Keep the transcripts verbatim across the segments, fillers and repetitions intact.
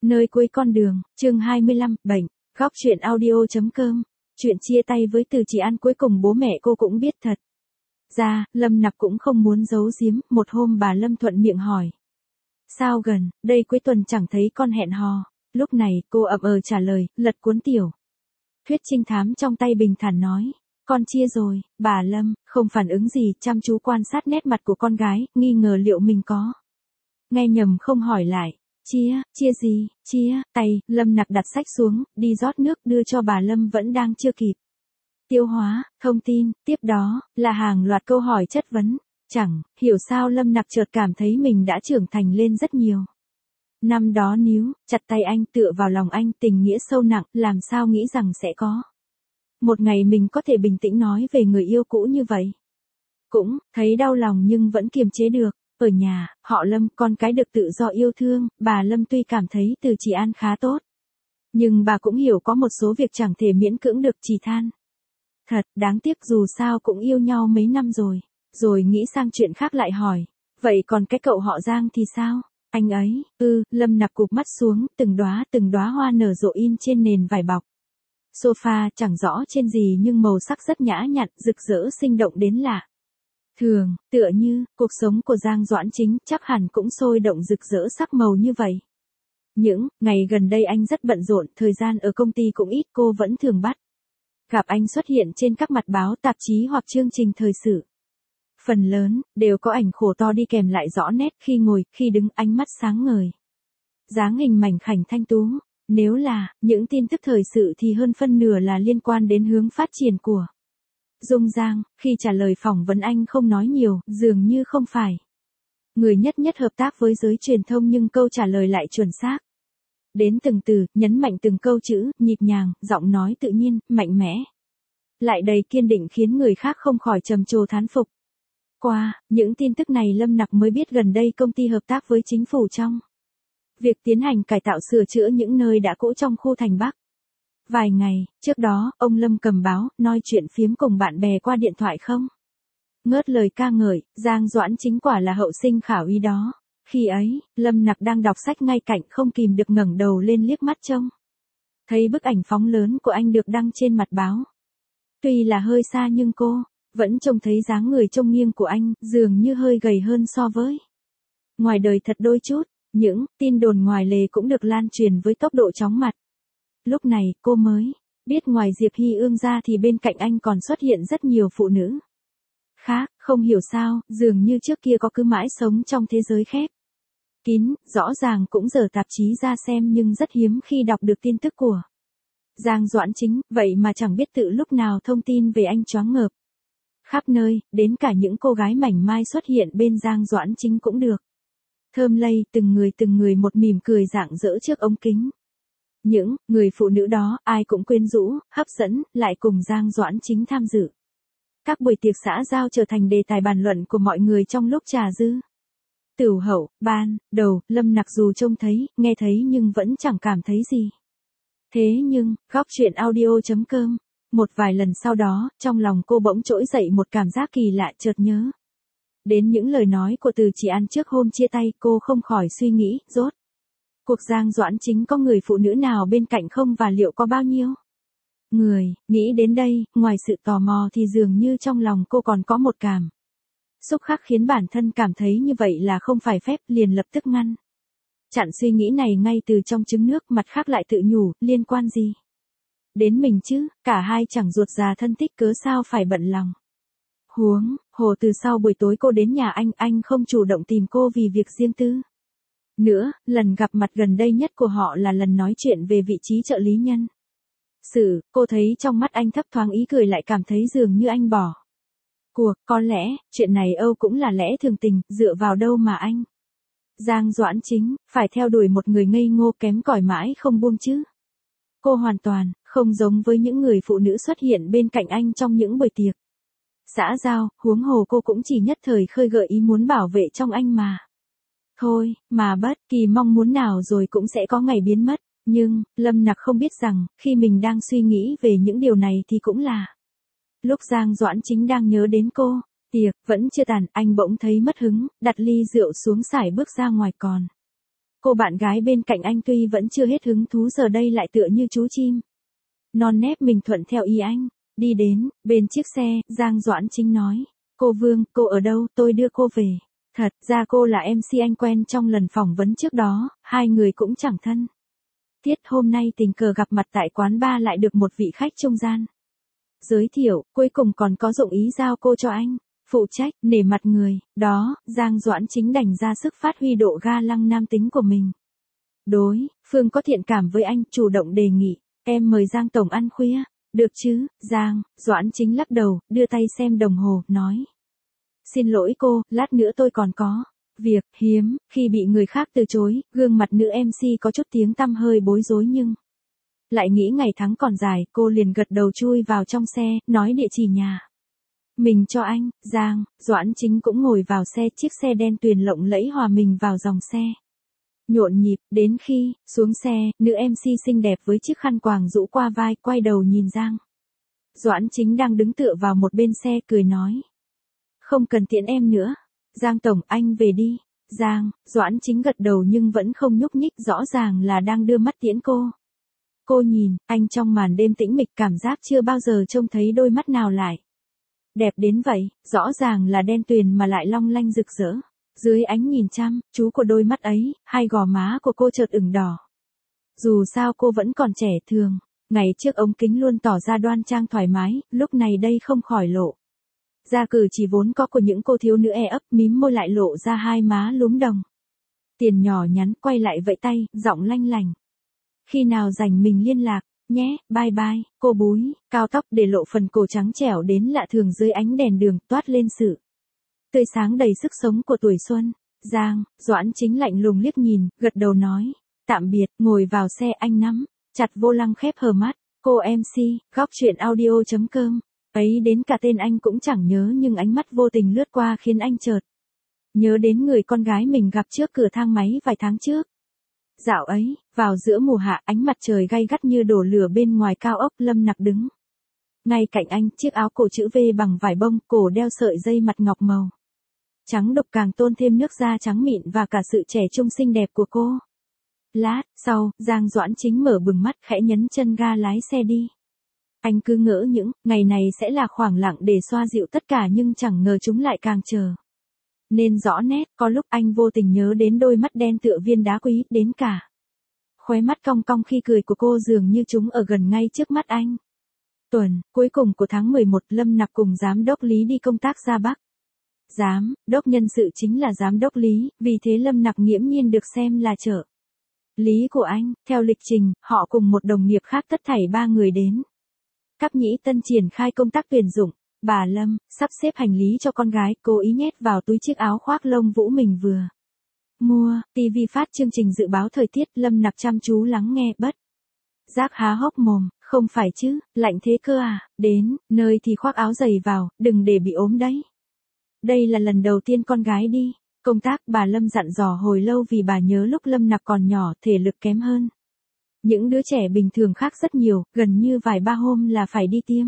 Nơi cuối con đường, chương hai mươi lăm, bệnh, góc chuyện audio chấm com. Chuyện chia tay với Từ Chỉ An cuối cùng bố mẹ cô cũng biết thật. Ra, Lâm Nặc cũng không muốn giấu giếm, một hôm bà Lâm thuận miệng hỏi. Sao gần, đây cuối tuần chẳng thấy con hẹn hò. Lúc này, cô ậm ờ trả lời, lật cuốn tiểu thuyết trinh thám trong tay bình thản nói. Con chia rồi, bà Lâm, không phản ứng gì, chăm chú quan sát nét mặt của con gái, nghi ngờ liệu mình có nghe nhầm không hỏi lại. Chia, chia gì, chia, tay, Lâm Nặc đặt sách xuống, đi rót nước đưa cho bà Lâm vẫn đang chưa kịp tiêu hóa, thông tin, tiếp đó, là hàng loạt câu hỏi chất vấn. Chẳng hiểu sao Lâm Nặc chợt cảm thấy mình đã trưởng thành lên rất nhiều. Năm đó níu, chặt tay anh tựa vào lòng anh tình nghĩa sâu nặng, làm sao nghĩ rằng sẽ có một ngày mình có thể bình tĩnh nói về người yêu cũ như vậy. Cũng, thấy đau lòng nhưng vẫn kiềm chế được. Ở nhà, họ Lâm, con cái được tự do yêu thương, bà Lâm tuy cảm thấy Từ Chỉ An khá tốt. Nhưng bà cũng hiểu có một số việc chẳng thể miễn cưỡng được, chỉ than. Thật, đáng tiếc dù sao cũng yêu nhau mấy năm rồi. Rồi nghĩ sang chuyện khác lại hỏi. Vậy còn cái cậu họ Giang thì sao? Anh ấy, ư, ừ, Lâm Nặc cụp mắt xuống, từng đóa từng đóa hoa nở rộ in trên nền vải bọc. Sofa chẳng rõ trên gì nhưng màu sắc rất nhã nhặn, rực rỡ sinh động đến lạ. Thường, tựa như, cuộc sống của Giang Doãn Chính chắc hẳn cũng sôi động rực rỡ sắc màu như vậy. Những ngày gần đây anh rất bận rộn, thời gian ở công ty cũng ít, cô vẫn thường bắt gặp anh xuất hiện trên các mặt báo tạp chí hoặc chương trình thời sự. Phần lớn, đều có ảnh khổ to đi kèm lại rõ nét, khi ngồi, khi đứng, ánh mắt sáng ngời. Dáng hình mảnh khảnh thanh tú. Nếu là những tin tức thời sự thì hơn phân nửa là liên quan đến hướng phát triển của Dung Giang. Khi trả lời phỏng vấn anh không nói nhiều, dường như không phải người nhất nhất hợp tác với giới truyền thông, nhưng câu trả lời lại chuẩn xác. Đến từng từ, nhấn mạnh từng câu chữ, nhịp nhàng, giọng nói tự nhiên, mạnh mẽ. Lại đầy kiên định khiến người khác không khỏi trầm trồ thán phục. Qua những tin tức này Lâm Nặc mới biết gần đây công ty hợp tác với chính phủ trong việc tiến hành cải tạo sửa chữa những nơi đã cũ trong khu thành Bắc. Vài ngày trước đó, ông Lâm cầm báo, nói chuyện phiếm cùng bạn bè qua điện thoại không ngớt lời ca ngợi, Giang Doãn Chính quả là hậu sinh khả úy đó. Khi ấy, Lâm Nặc đang đọc sách ngay cạnh, không kìm được ngẩng đầu lên liếc mắt trông. Thấy bức ảnh phóng lớn của anh được đăng trên mặt báo. Tuy là hơi xa nhưng cô vẫn trông thấy dáng người trông nghiêng của anh, dường như hơi gầy hơn so với ngoài đời thật đôi chút. Những tin đồn ngoài lề cũng được lan truyền với tốc độ chóng mặt. Lúc này, cô mới biết ngoài Diệp Hy Ương ra thì bên cạnh anh còn xuất hiện rất nhiều phụ nữ khác. Không hiểu sao, dường như trước kia có cứ mãi sống trong thế giới khép kín, rõ ràng cũng dở tạp chí ra xem nhưng rất hiếm khi đọc được tin tức của Giang Doãn Chính, vậy mà chẳng biết tự lúc nào thông tin về anh choáng ngợp khắp nơi, đến cả những cô gái mảnh mai xuất hiện bên Giang Doãn Chính cũng được thơm lây, từng người từng người một mỉm cười rạng rỡ trước ống kính. Những người phụ nữ đó, ai cũng quyến rũ, hấp dẫn, lại cùng Giang Doãn Chính tham dự các buổi tiệc xã giao, trở thành đề tài bàn luận của mọi người trong lúc trà dư tửu hậu. Ban đầu, Lâm Nặc dù trông thấy, nghe thấy nhưng vẫn chẳng cảm thấy gì. Thế nhưng, góc chuyện audio chấm com, một vài lần sau đó, trong lòng cô bỗng trỗi dậy một cảm giác kỳ lạ, chợt nhớ đến những lời nói của Từ Chỉ An trước hôm chia tay. Cô không khỏi suy nghĩ, rốt cuộc Giang Doãn Chính có người phụ nữ nào bên cạnh không, và liệu có bao nhiêu người. Nghĩ đến đây, ngoài sự tò mò thì dường như trong lòng cô còn có một cảm xúc khác khiến bản thân cảm thấy như vậy là không phải phép, liền lập tức ngăn chặn suy nghĩ này ngay từ trong trứng nước. Mặt khác lại tự nhủ, liên quan gì đến mình chứ, cả hai chẳng ruột già thân thích, cớ sao phải bận lòng. Huống hồ từ sau buổi tối cô đến nhà anh, anh không chủ động tìm cô vì việc riêng tư nữa. Lần gặp mặt gần đây nhất của họ là lần nói chuyện về vị trí trợ lý nhân sự. Cô thấy trong mắt anh thấp thoáng ý cười, lại cảm thấy dường như anh bỏ cuộc. Có lẽ chuyện này Âu cũng là lẽ thường tình, dựa vào đâu mà anh Giang Doãn Chính phải theo đuổi một người ngây ngô kém cỏi mãi không buông chứ. Cô hoàn toàn không giống với những người phụ nữ xuất hiện bên cạnh anh trong những buổi tiệc xã giao. Huống hồ cô cũng chỉ nhất thời khơi gợi ý muốn bảo vệ trong anh mà thôi, mà bất kỳ mong muốn nào rồi cũng sẽ có ngày biến mất. Nhưng Lâm Nặc không biết rằng, khi mình đang suy nghĩ về những điều này thì cũng là lúc Giang Doãn Chính đang nhớ đến cô. Tiệc vẫn chưa tàn, anh bỗng thấy mất hứng, đặt ly rượu xuống sải bước ra ngoài. Còn Cô bạn gái bên cạnh anh tuy vẫn chưa hết hứng thú giờ đây lại tựa như chú chim. Non nép mình thuận theo ý anh. Đi đến, bên chiếc xe, Giang Doãn Chính nói. Cô Vương, cô ở đâu, tôi đưa cô về. Thật ra cô là em xê anh quen trong lần phỏng vấn trước đó, hai người cũng chẳng thân. Tiết hôm nay tình cờ gặp mặt tại quán bar lại được một vị khách trung gian giới thiệu, cuối cùng còn có dụng ý giao cô cho anh. Phụ trách, nể mặt người, đó, Giang Doãn Chính đành ra sức phát huy độ ga lăng nam tính của mình. Đối, phương có thiện cảm với anh, chủ động đề nghị, em mời Giang Tổng ăn khuya, được chứ, Giang, Doãn Chính lắc đầu, đưa tay xem đồng hồ, nói. Xin lỗi cô, lát nữa tôi còn có việc, hiếm, khi bị người khác từ chối, gương mặt nữ em xê có chút tiếng tăm hơi bối rối nhưng. Lại nghĩ ngày tháng còn dài, cô liền gật đầu chui vào trong xe, nói địa chỉ nhà. Mình cho anh, Giang, Doãn Chính cũng ngồi vào xe, chiếc xe đen tuyền lộng lẫy hòa mình vào dòng xe. Nhộn nhịp, đến khi, xuống xe, nữ em xê xinh đẹp với chiếc khăn quàng rũ qua vai, quay đầu nhìn Giang. Doãn Chính đang đứng tựa vào một bên xe, cười nói. Không cần tiễn em nữa. Giang Tổng, anh về đi. Giang, Doãn Chính gật đầu nhưng vẫn không nhúc nhích, rõ ràng là đang đưa mắt tiễn cô. Cô nhìn, anh trong màn đêm tĩnh mịch, cảm giác chưa bao giờ trông thấy đôi mắt nào lại đẹp đến vậy, rõ ràng là đen tuyền mà lại long lanh rực rỡ. Dưới ánh nhìn chăm chú của đôi mắt ấy, hai gò má của cô chợt ửng đỏ. Dù sao cô vẫn còn trẻ thường, ngày trước ống kính luôn tỏ ra đoan trang thoải mái, lúc này đây không khỏi lộ. Ra cử chỉ vốn có của những cô thiếu nữ e ấp, mím môi lại lộ ra hai má lúm đồng. Tiền nhỏ nhắn, quay lại vẫy tay, giọng lanh lành. Khi nào rảnh mình liên lạc, nhé, bye bye, cô búi, cao tóc để lộ phần cổ trắng trẻo đến lạ thường dưới ánh đèn đường, toát lên sự tươi sáng đầy sức sống của tuổi xuân. Giang, Doãn Chính lạnh lùng liếc nhìn, gật đầu nói, tạm biệt, ngồi vào xe, anh nắm chặt vô lăng khép hờ mắt. Cô em xê, góc chuyện audio chấm com, ấy đến cả tên anh cũng chẳng nhớ nhưng ánh mắt vô tình lướt qua khiến anh chợt nhớ đến người con gái mình gặp trước cửa thang máy vài tháng trước. Dạo ấy, vào giữa mùa hạ, ánh mặt trời gay gắt như đổ lửa bên ngoài cao ốc, Lâm Nặc đứng ngay cạnh anh, chiếc áo cổ chữ V bằng vải bông, cổ đeo sợi dây mặt ngọc màu trắng đục càng tôn thêm nước da trắng mịn và cả sự trẻ trung xinh đẹp của cô. Lát sau, Giang Doãn Chính mở bừng mắt, khẽ nhấn chân ga lái xe đi. Anh cứ ngỡ những ngày này sẽ là khoảng lặng để xoa dịu tất cả nhưng chẳng ngờ chúng lại càng chờ nên rõ nét. Có lúc anh vô tình nhớ đến đôi mắt đen tựa viên đá quý, đến cả khóe mắt cong cong khi cười của cô dường như chúng ở gần ngay trước mắt anh. Tuần cuối cùng của tháng mười một, Lâm Nặc cùng giám đốc Lý đi công tác ra Bắc. Giám đốc nhân sự chính là giám đốc Lý, vì thế Lâm Nặc nghiễm nhiên được xem là trợ lý của anh. Theo lịch trình, họ cùng một đồng nghiệp khác tất thảy ba người đến Cáp Nhĩ Tân triển khai công tác tuyển dụng. Bà Lâm sắp xếp hành lý cho con gái, cố ý nhét vào túi chiếc áo khoác lông vũ mình vừa mua. ti vi phát chương trình dự báo thời tiết, Lâm Nặc chăm chú lắng nghe, bất giác há hốc mồm. Không phải chứ, lạnh thế cơ à? Đến nơi thì khoác áo dày vào, đừng để bị ốm đấy. Đây là lần đầu tiên con gái đi công tác, bà Lâm dặn dò hồi lâu vì bà nhớ lúc Lâm Nặc còn nhỏ, thể lực kém hơn những đứa trẻ bình thường khác rất nhiều, gần như vài ba hôm là phải đi tiêm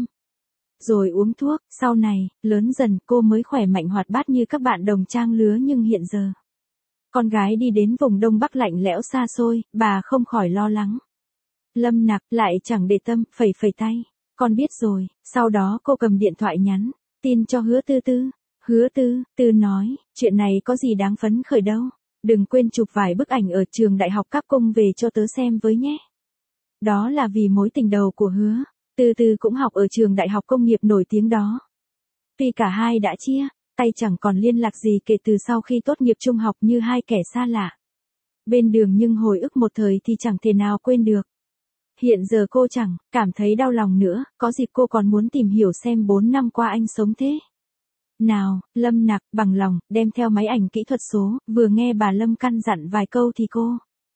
rồi uống thuốc. Sau này, lớn dần, cô mới khỏe mạnh hoạt bát như các bạn đồng trang lứa, nhưng hiện giờ con gái đi đến vùng Đông Bắc lạnh lẽo xa xôi, bà không khỏi lo lắng. Lâm Nặc lại chẳng để tâm, phẩy phẩy tay. Con biết rồi. Sau đó cô cầm điện thoại nhắn tin cho Hứa Tư Tư. Hứa Tư Tư nói, chuyện này có gì đáng phấn khởi đâu. Đừng quên chụp vài bức ảnh ở trường đại học Các Cung về cho tớ xem với nhé. Đó là vì mối tình đầu của Hứa Tư Tư cũng học ở trường đại học công nghiệp nổi tiếng đó. Tuy cả hai đã chia tay chẳng còn liên lạc gì kể từ sau khi tốt nghiệp trung học, như hai kẻ xa lạ bên đường, nhưng hồi ức một thời thì chẳng thể nào quên được. Hiện giờ cô chẳng cảm thấy đau lòng nữa, có dịp cô còn muốn tìm hiểu xem bốn năm qua anh sống thế nào. Lâm Nặc bằng lòng đem theo máy ảnh kỹ thuật số, vừa nghe bà Lâm căn dặn vài câu thì cô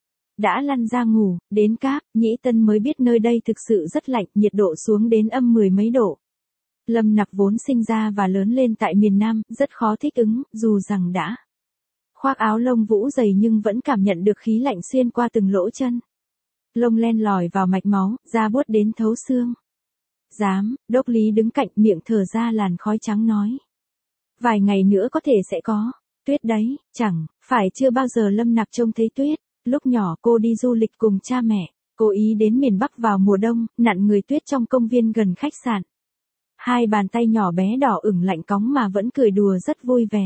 đã lăn ra ngủ. Đến Cáp Nhĩ Tân mới biết nơi đây thực sự rất lạnh, nhiệt độ xuống đến âm mười mấy độ. Lâm Nặc vốn sinh ra và lớn lên tại miền Nam, rất khó thích ứng, dù rằng đã khoác áo lông vũ dày nhưng vẫn cảm nhận được khí lạnh xuyên qua từng lỗ chân. Lông len lỏi vào mạch máu, da buốt đến thấu xương. Giám đốc Lý đứng cạnh, miệng thở ra làn khói trắng, nói. Vài ngày nữa có thể sẽ có tuyết đấy. Chẳng phải chưa bao giờ Lâm Nặc trông thấy tuyết. Lúc nhỏ cô đi du lịch cùng cha mẹ, cố ý đến miền Bắc vào mùa đông, nặn người tuyết trong công viên gần khách sạn. Hai bàn tay nhỏ bé đỏ ửng lạnh cóng mà vẫn cười đùa rất vui vẻ.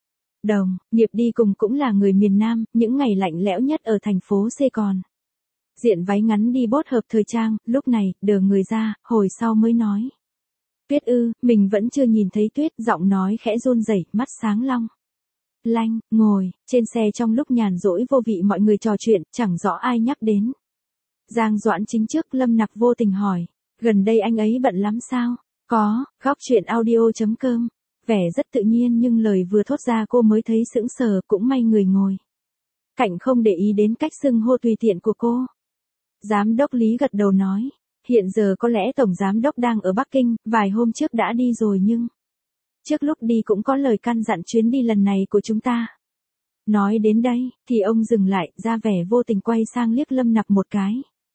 Đồng nghiệp đi cùng cũng là người miền Nam, những ngày lạnh lẽo nhất ở thành phố C còn. Diện váy ngắn đi bốt hợp thời trang, lúc này, đờ người ra, hồi sau mới nói. Tuyết ư, mình vẫn chưa nhìn thấy Tuyết, giọng nói khẽ run rẩy, mắt sáng long lanh, ngồi, trên xe trong lúc nhàn rỗi vô vị mọi người trò chuyện, chẳng rõ ai nhắc đến. Giang Doãn Chính trước, Lâm Nặc vô tình hỏi, gần đây anh ấy bận lắm sao? Có, góc chuyện audio.com. Vẻ rất tự nhiên nhưng lời vừa thốt ra cô mới thấy sững sờ, cũng may người ngồi cạnh không để ý đến cách xưng hô tùy tiện của cô. Giám đốc Lý gật đầu nói, hiện giờ có lẽ Tổng Giám đốc đang ở Bắc Kinh, vài hôm trước đã đi rồi nhưng... Trước lúc đi cũng có lời căn dặn chuyến đi lần này của chúng ta. Nói đến đây, thì ông dừng lại, ra vẻ vô tình quay sang liếc Lâm Nặc một cái.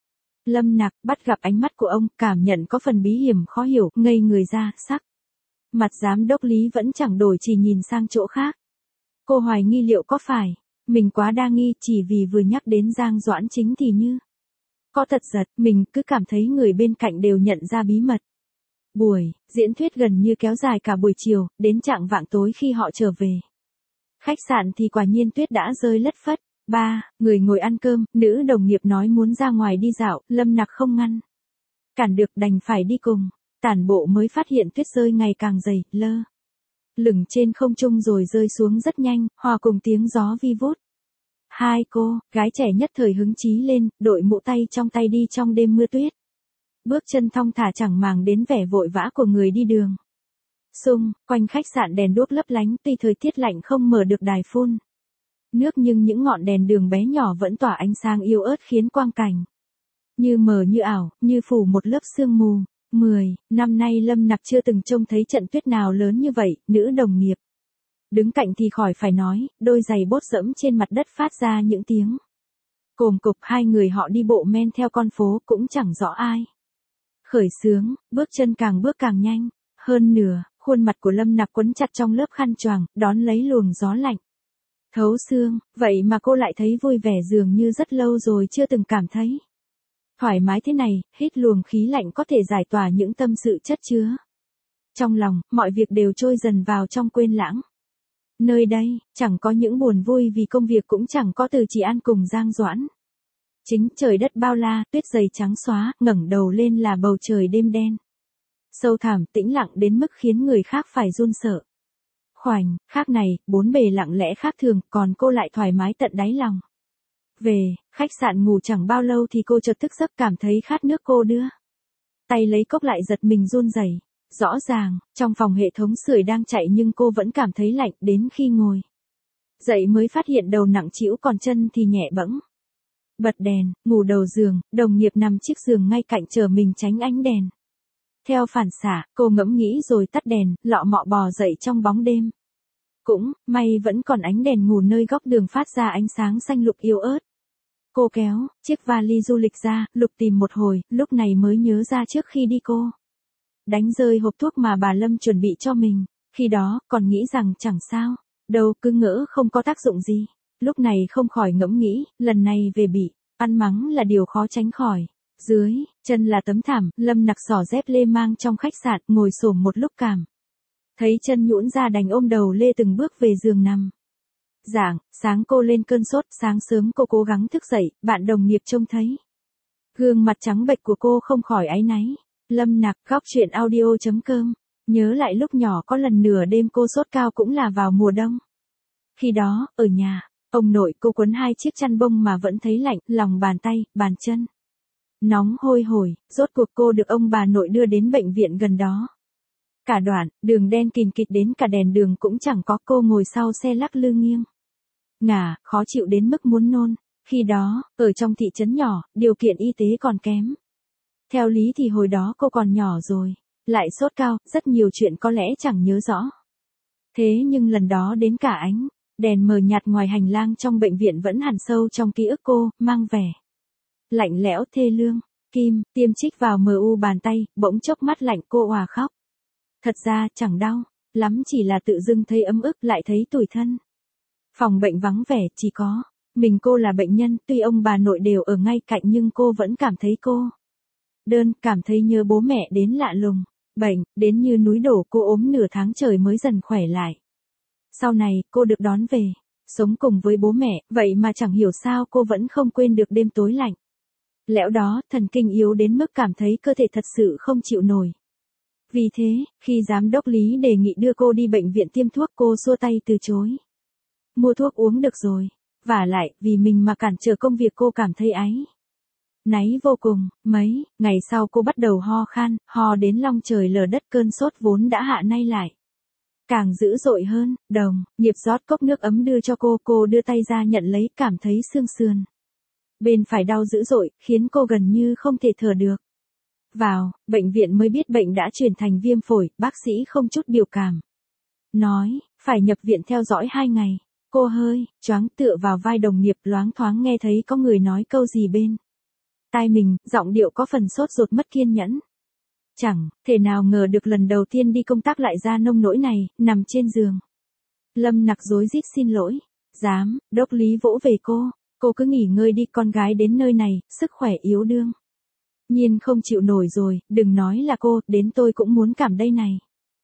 Lâm Nặc bắt gặp ánh mắt của ông, cảm nhận có phần bí hiểm khó hiểu, ngây người ra, sắc. Mặt giám đốc Lý vẫn chẳng đổi, chỉ nhìn sang chỗ khác. Cô hoài nghi liệu có phải mình quá đa nghi, chỉ vì vừa nhắc đến Giang Doãn Chính thì như có thật giật, mình cứ cảm thấy người bên cạnh đều nhận ra bí mật. Buổi diễn thuyết gần như kéo dài cả buổi chiều, đến chạng vạng tối khi họ trở về khách sạn thì quả nhiên tuyết đã rơi lất phất. Ba người ngồi ăn cơm, nữ đồng nghiệp nói muốn ra ngoài đi dạo, Lâm Nặc không ngăn cản được, đành phải đi cùng. Tản bộ mới phát hiện tuyết rơi ngày càng dày, lơ lửng trên không trung rồi rơi xuống rất nhanh, hòa cùng tiếng gió vi vút. Hai cô gái trẻ nhất thời hứng chí lên, đội mũ tay trong tay đi trong đêm mưa tuyết. Bước chân thong thả chẳng màng đến vẻ vội vã của người đi đường. Xung quanh khách sạn đèn đuốc lấp lánh, tuy thời tiết lạnh không mở được đài phun nước nhưng những ngọn đèn đường bé nhỏ vẫn tỏa ánh sáng yếu ớt khiến quang cảnh như mờ như ảo, như phủ một lớp sương mù. Mười năm nay Lâm Nặc chưa từng trông thấy trận tuyết nào lớn như vậy, nữ đồng nghiệp đứng cạnh thì khỏi phải nói, đôi giày bốt dẫm trên mặt đất phát ra những tiếng cồm cộp. Hai người họ đi bộ men theo con phố, cũng chẳng rõ ai khởi xướng, bước chân càng bước càng nhanh. Hơn nửa khuôn mặt của Lâm Nặc quấn chặt trong lớp khăn choàng, đón lấy luồng gió lạnh thấu xương, vậy mà cô lại thấy vui vẻ, dường như rất lâu rồi chưa từng cảm thấy thoải mái thế này. Hít luồng khí lạnh có thể giải tỏa những tâm sự chất chứa trong lòng, mọi việc đều trôi dần vào trong quên lãng. Nơi đây chẳng có những buồn vui vì công việc, cũng chẳng có Từ Chỉ An cùng Giang Doãn Chính. Trời đất bao la, tuyết dày trắng xóa, ngẩng đầu lên là bầu trời đêm đen sâu thẳm, tĩnh lặng đến mức khiến người khác phải run sợ. Khoảnh khắc này, bốn bề lặng lẽ khác thường, còn cô lại thoải mái tận đáy lòng. Về khách sạn ngủ chẳng bao lâu thì cô chợt thức giấc, cảm thấy khát nước. Cô đưa tay lấy cốc lại, giật mình run rẩy. Rõ ràng trong phòng hệ thống sưởi đang chạy nhưng cô vẫn cảm thấy lạnh, đến khi ngồi dậy mới phát hiện đầu nặng trĩu, còn chân thì nhẹ bẫng. Bật đèn, ngủ đầu giường, đồng nghiệp nằm chiếc giường ngay cạnh chờ mình tránh ánh đèn. Theo phản xạ, cô ngẫm nghĩ rồi tắt đèn, lọ mọ bò dậy trong bóng đêm. Cũng may vẫn còn ánh đèn ngủ nơi góc đường phát ra ánh sáng xanh lục yếu ớt. Cô kéo chiếc vali du lịch ra, lục tìm một hồi, lúc này mới nhớ ra trước khi đi cô đánh rơi hộp thuốc mà bà Lâm chuẩn bị cho mình. Khi đó, còn nghĩ rằng chẳng sao đâu, cứ ngỡ không có tác dụng gì. Lúc này không khỏi ngẫm nghĩ, lần này về bị ăn mắng là điều khó tránh khỏi. Dưới chân là tấm thảm, Lâm Nặc xỏ dép lê mang trong khách sạn, ngồi xổm một lúc cảm thấy chân nhũn ra, đành ôm đầu lê từng bước về giường nằm. Rạng sáng cô lên cơn sốt, sáng sớm cô cố gắng thức dậy, bạn đồng nghiệp trông thấy gương mặt trắng bệch của cô không khỏi áy náy. Lâm Nặc, góc chuyện audio.com. Nhớ lại lúc nhỏ có lần nửa đêm cô sốt cao, cũng là vào mùa đông. Khi đó, ở nhà, ông nội cô quấn hai chiếc chăn bông mà vẫn thấy lạnh, lòng bàn tay, bàn chân nóng hôi hổi. Rốt cuộc cô được ông bà nội đưa đến bệnh viện gần đó. Cả đoạn đường đen kìn kịt, đến cả đèn đường cũng chẳng có. Cô ngồi sau xe lắc lư nghiêng ngả, khó chịu đến mức muốn nôn. Khi đó, ở trong thị trấn nhỏ, điều kiện y tế còn kém. Theo lý thì hồi đó cô còn nhỏ rồi, lại sốt cao, rất nhiều chuyện có lẽ chẳng nhớ rõ. Thế nhưng lần đó đến cả ánh đèn mờ nhạt ngoài hành lang trong bệnh viện vẫn hằn sâu trong ký ức cô, mang vẻ lạnh lẽo thê lương. Kim tiêm chích vào mờ u bàn tay, bỗng chốc mắt lạnh, cô òa khóc. Thật ra chẳng đau lắm, chỉ là tự dưng thấy ấm ức, lại thấy tủi thân. Phòng bệnh vắng vẻ, chỉ có Mình cô là bệnh nhân, tuy ông bà nội đều ở ngay cạnh nhưng cô vẫn cảm thấy cô đơn, cảm thấy nhớ bố mẹ đến lạ lùng. Bệnh, đến như núi đổ, cô ốm nửa tháng trời mới dần khỏe lại. Sau này, cô được đón về, sống cùng với bố mẹ, vậy mà chẳng hiểu sao cô vẫn không quên được đêm tối lạnh. Lẽo đó, thần kinh yếu đến mức cảm thấy cơ thể thật sự không chịu nổi. Vì thế, khi giám đốc Lý đề nghị đưa cô đi bệnh viện tiêm thuốc, cô xua tay từ chối. Mua thuốc uống được rồi. Vả lại, vì mình mà cản trở công việc cô cảm thấy áy náy vô cùng. Mấy ngày sau cô bắt đầu ho khan, ho đến long trời lở đất, cơn sốt vốn đã hạ nay lại càng dữ dội hơn. Đồng nghiệp rót cốc nước ấm đưa cho cô, cô đưa tay ra nhận lấy, cảm thấy xương sườn bên phải đau dữ dội, khiến cô gần như không thể thở được. Vào bệnh viện mới biết bệnh đã chuyển thành viêm phổi, bác sĩ không chút biểu cảm nói, phải nhập viện theo dõi hai ngày. Cô hơi choáng, tựa vào vai đồng nghiệp, loáng thoáng nghe thấy có người nói câu gì bên tai mình, giọng điệu có phần sốt ruột mất kiên nhẫn. Chẳng thể nào ngờ được lần đầu tiên đi công tác lại ra nông nỗi này, nằm trên giường. Lâm Nặc rối rít xin lỗi. Giám đốc Lý vỗ về cô, cô cứ nghỉ ngơi đi, con gái đến nơi này, sức khỏe yếu đương nhiên không chịu nổi rồi, đừng nói là cô, đến tôi cũng muốn cảm đây này.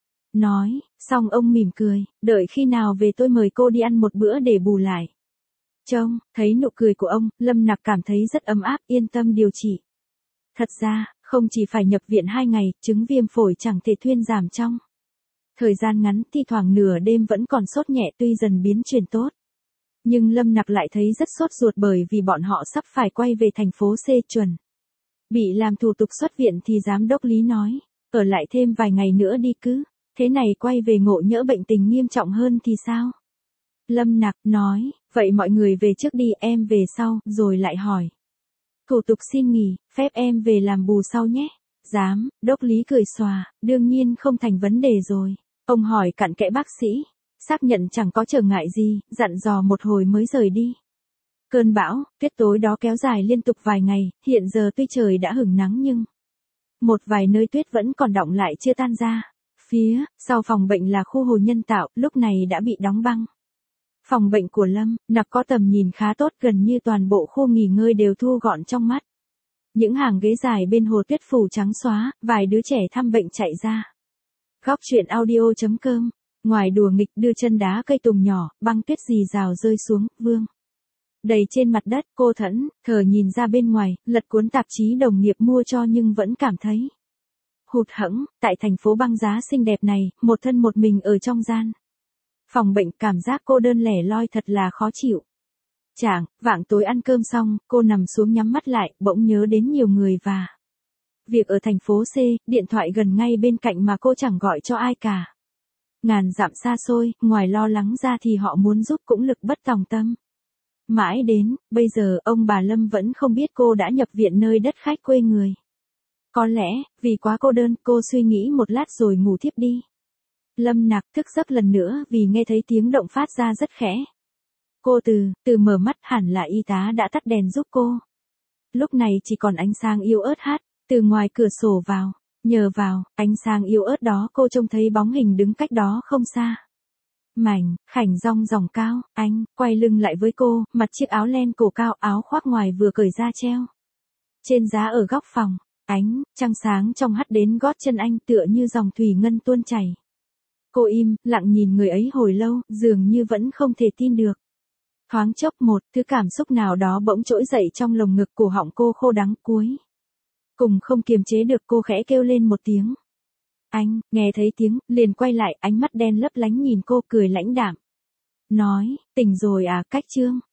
Nói, xong ông mỉm cười, đợi khi nào về tôi mời cô đi ăn một bữa để bù lại. Trông thấy nụ cười của ông, Lâm Nặc cảm thấy rất ấm áp, yên tâm điều trị. Thật ra, không chỉ phải nhập viện hai ngày, chứng viêm phổi chẳng thể thuyên giảm trong thời gian ngắn, thi thoảng nửa đêm vẫn còn sốt nhẹ, tuy dần biến chuyển tốt. Nhưng Lâm Nặc lại thấy rất sốt ruột bởi vì bọn họ sắp phải quay về thành phố C chuẩn bị làm thủ tục xuất viện, thì giám đốc Lý nói, ở lại thêm vài ngày nữa đi, cứ thế này quay về ngộ nhỡ bệnh tình nghiêm trọng hơn thì sao? Lâm Nặc nói, vậy mọi người về trước đi, em về sau, rồi lại hỏi. Thủ tục xin nghỉ, phép em về làm bù sau nhé. Giám đốc Lý cười xòa, đương nhiên không thành vấn đề rồi. Ông hỏi cặn kẽ bác sĩ, xác nhận chẳng có trở ngại gì, dặn dò một hồi mới rời đi. Cơn bão tuyết tối đó kéo dài liên tục vài ngày, hiện giờ tuy trời đã hửng nắng nhưng một vài nơi tuyết vẫn còn đọng lại chưa tan ra. Phía sau phòng bệnh là khu hồ nhân tạo, lúc này đã bị đóng băng. Phòng bệnh của Lâm Nặc có tầm nhìn khá tốt, gần như toàn bộ khu nghỉ ngơi đều thu gọn trong mắt. Những hàng ghế dài bên hồ tuyết phủ trắng xóa, vài đứa trẻ thăm bệnh chạy ra. Góc truyện audio chấm com. Ngoài đùa nghịch đưa chân đá cây tùng nhỏ, băng tuyết rì rào rơi xuống, vương đầy trên mặt đất. Cô thẫn thờ nhìn ra bên ngoài, lật cuốn tạp chí đồng nghiệp mua cho nhưng vẫn cảm thấy hụt hẫng. Tại thành phố băng giá xinh đẹp này, một thân một mình ở trong gian phòng bệnh, cảm giác cô đơn lẻ loi thật là khó chịu. Chạng vạng tối ăn cơm xong, cô nằm xuống nhắm mắt lại, bỗng nhớ đến nhiều người và việc ở thành phố C, điện thoại gần ngay bên cạnh mà cô chẳng gọi cho ai cả. Ngàn dặm xa xôi, ngoài lo lắng ra thì họ muốn giúp cũng lực bất tòng tâm. Mãi đến bây giờ, ông bà Lâm vẫn không biết cô đã nhập viện nơi đất khách quê người. Có lẽ, vì quá cô đơn, cô suy nghĩ một lát rồi ngủ thiếp đi. Lâm Nặc thức giấc lần nữa vì nghe thấy tiếng động phát ra rất khẽ. Cô từ từ mở mắt, hẳn là y tá đã tắt đèn giúp cô. Lúc này chỉ còn ánh sáng yếu ớt hát từ ngoài cửa sổ vào. Nhờ vào ánh sáng yếu ớt đó, cô trông thấy bóng hình đứng cách đó không xa. Mảnh khảnh rong ròng cao, anh quay lưng lại với cô, mặc chiếc áo len cổ cao, áo khoác ngoài vừa cởi ra treo trên giá ở góc phòng. Ánh trăng sáng trong hắt đến gót chân anh, tựa như dòng thủy ngân tuôn chảy. Cô im lặng nhìn người ấy hồi lâu, dường như vẫn không thể tin được. Thoáng chốc một thứ cảm xúc nào đó bỗng trỗi dậy trong lồng ngực, cổ họng cô khô đắng, cuối cùng không kiềm chế được, cô khẽ kêu lên một tiếng. Anh nghe thấy tiếng, liền quay lại, ánh mắt đen lấp lánh nhìn cô, cười lãnh đạm. Nói, tỉnh rồi à, cách Trương.